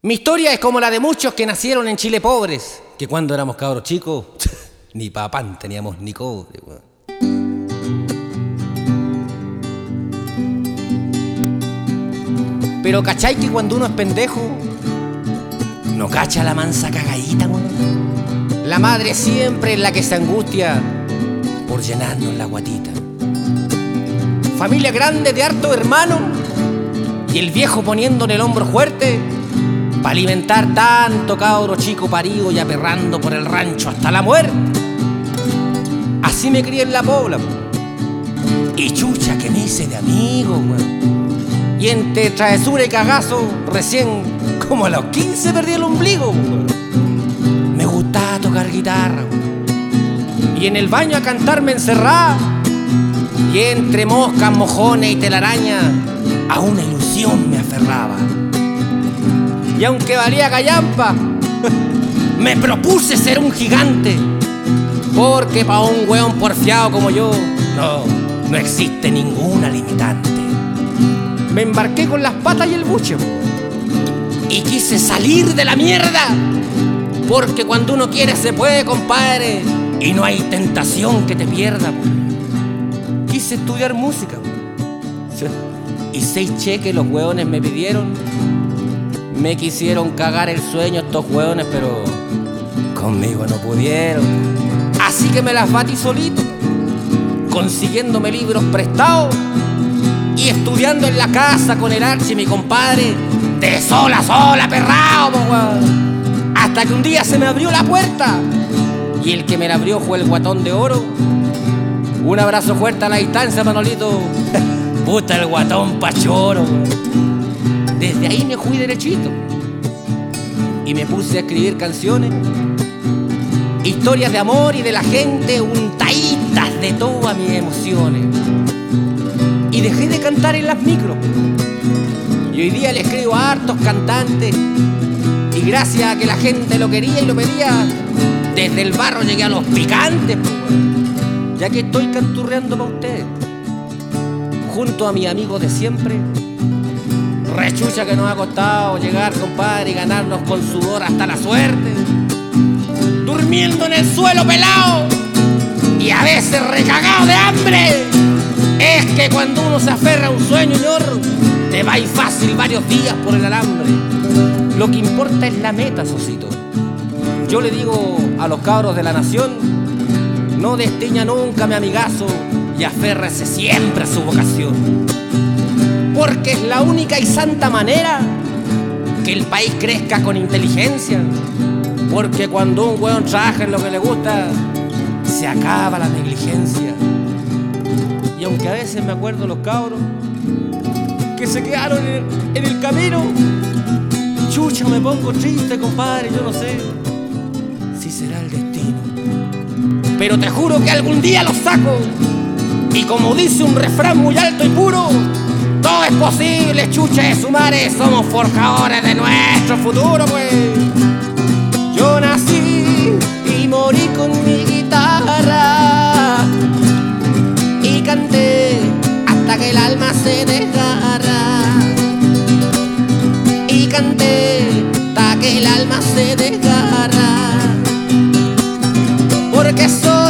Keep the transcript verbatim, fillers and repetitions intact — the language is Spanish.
Mi historia es como la de muchos que nacieron en Chile pobres, que cuando éramos cabros chicos, ni pa' pan teníamos ni cobre, weón. Pero ¿cachai que cuando uno es pendejo, no cacha la mansa cagadita, weón? La madre siempre es la que se angustia por llenarnos la guatita. Familia grande de harto hermano y el viejo poniendo en el hombro fuerte para alimentar tanto cabro chico parido y aperrando por el rancho hasta la muerte. Así me crié en la pobla, y chucha que me hice de amigo, weón. Y entre travesura y cagazo, recién como a los quince perdí el ombligo, weón. Me gustaba tocar guitarra, weón. Y en el baño a cantarme encerrada, y entre moscas, mojones y telaraña a una ilusión me aferraba. Y aunque valía callampa, me propuse ser un gigante, porque pa' un weón porfiado como yo no, no existe ninguna limitante. Me embarqué con las patas y el buche y quise salir de la mierda, porque cuando uno quiere se puede, compadre, y no hay tentación que te pierda. Quise estudiar música y seis cheques los hueones me pidieron. Me quisieron cagar el sueño estos hueones, pero conmigo no pudieron. Así que me las batí solito, consiguiéndome libros prestados y estudiando en la casa con el archi mi compadre, de sola a sola, perrao, po, weón. Hasta que un día se me abrió la puerta y el que me la abrió fue el guatón de oro. Un abrazo fuerte a la distancia, Manolito. Puta el guatón pachoro, weón. Desde ahí me fui derechito y me puse a escribir canciones, historias de amor y de la gente, untaditas de todas mis emociones. Y dejé de cantar en las micros y hoy día le escribo a hartos cantantes, y gracias a que la gente lo quería y lo pedía, desde el barro llegué a los picantes, ya que estoy canturreando para ustedes junto a mis amigos de siempre. Rechucha que nos ha costado llegar, compadre, y ganarnos con sudor hasta la suerte, durmiendo en el suelo pelado y a veces recagado de hambre. Es que cuando uno se aferra a un sueño, señor, te va a ir fácil varios días por el alambre. Lo que importa es la meta, socito. Yo le digo a los cabros de la nación, no destiña nunca, mi amigazo, y aférrese siempre a su vocación, porque es la única y santa manera que el país crezca con inteligencia. Porque cuando un weón trabaja en lo que le gusta, se acaba la negligencia. Y aunque a veces me acuerdo los cabros que se quedaron en el, en el camino, chucha, me pongo triste, compadre. Yo no sé si será el destino, pero te juro que algún día los saco. Y como dice un refrán muy alto y puro, todo es posible, chucha de su madre, somos forjadores de nuestro futuro, pues. Yo nací y morí con mi guitarra y canté hasta que el alma se desgarra. Y canté hasta que el alma se desgarra, porque soy